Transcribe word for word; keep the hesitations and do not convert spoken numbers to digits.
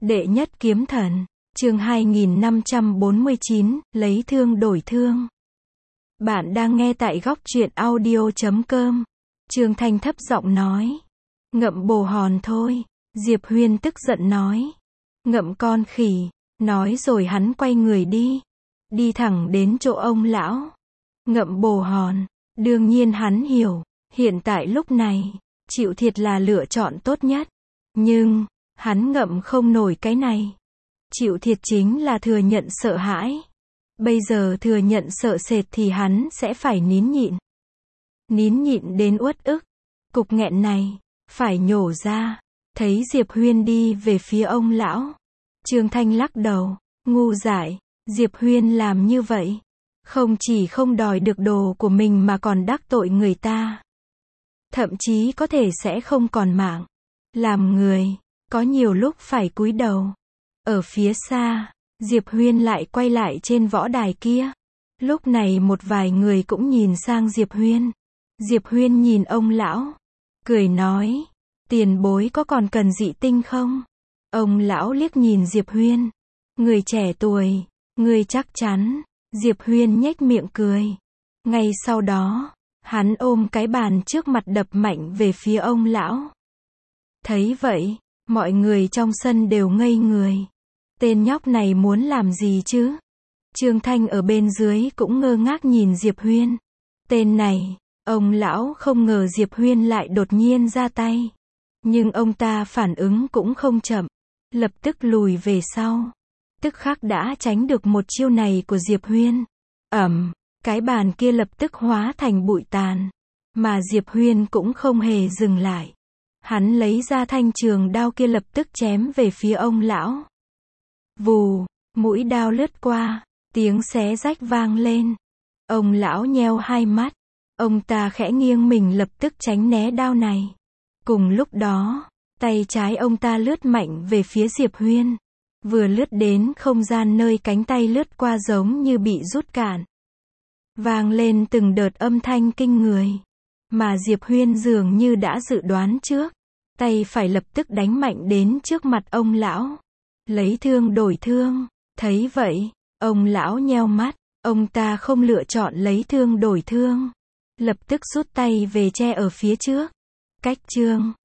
Đệ nhất kiếm thần, chương hai nghìn năm trăm bốn mươi chín, lấy thương đổi thương. Bạn đang nghe tại góc truyện audio chấm com. Trương Thanh thấp giọng nói. Ngậm bồ hòn thôi. Diệp Huyên tức giận nói. Ngậm con khỉ. Nói rồi hắn quay người đi. Đi thẳng đến chỗ ông lão. Ngậm bồ hòn. Đương nhiên hắn hiểu. Hiện tại lúc này, chịu thiệt là lựa chọn tốt nhất. Nhưng, hắn ngậm không nổi cái này. Chịu thiệt chính là thừa nhận sợ hãi. Bây giờ thừa nhận sợ sệt thì hắn sẽ phải nín nhịn. Nín nhịn đến uất ức. Cục nghẹn này, phải nhổ ra. Thấy Diệp Huyên đi về phía ông lão. Trương Thanh lắc đầu, ngu dại. Diệp Huyên làm như vậy. Không chỉ không đòi được đồ của mình mà còn đắc tội người ta. Thậm chí có thể sẽ không còn mạng. Làm người, có nhiều lúc phải cúi đầu. Ở phía xa, Diệp Huyên lại quay lại trên võ đài kia. Lúc này một vài người cũng nhìn sang Diệp Huyên. Diệp Huyên nhìn ông lão, cười nói, tiền bối có còn cần dị tinh không? Ông lão liếc nhìn Diệp Huyên. Người trẻ tuổi, người chắc chắn. Diệp Huyên nhếch miệng cười. Ngay sau đó, hắn ôm cái bàn trước mặt đập mạnh về phía ông lão. Thấy vậy, mọi người trong sân đều ngây người. Tên nhóc này muốn làm gì chứ? Trương Thanh ở bên dưới cũng ngơ ngác nhìn Diệp Huyên. Tên này, ông lão không ngờ Diệp Huyên lại đột nhiên ra tay. Nhưng ông ta phản ứng cũng không chậm. Lập tức lùi về sau. Tức khắc đã tránh được một chiêu này của Diệp Huyên. Ầm, cái bàn kia lập tức hóa thành bụi tàn. Mà Diệp Huyên cũng không hề dừng lại. Hắn lấy ra thanh trường đao kia lập tức chém về phía ông lão. Vù, mũi đao lướt qua, tiếng xé rách vang lên. Ông lão nheo hai mắt. Ông ta khẽ nghiêng mình lập tức tránh né đao này. Cùng lúc đó, tay trái ông ta lướt mạnh về phía Diệp Huyên. Vừa lướt đến không gian nơi cánh tay lướt qua giống như bị rút cạn. Vang lên từng đợt âm thanh kinh người. Mà Diệp Huyên dường như đã dự đoán trước. Tay phải lập tức đánh mạnh đến trước mặt ông lão. Lấy thương đổi thương. Thấy vậy, ông lão nheo mắt. Ông ta không lựa chọn lấy thương đổi thương. Lập tức rút tay về che ở phía trước. Cách chương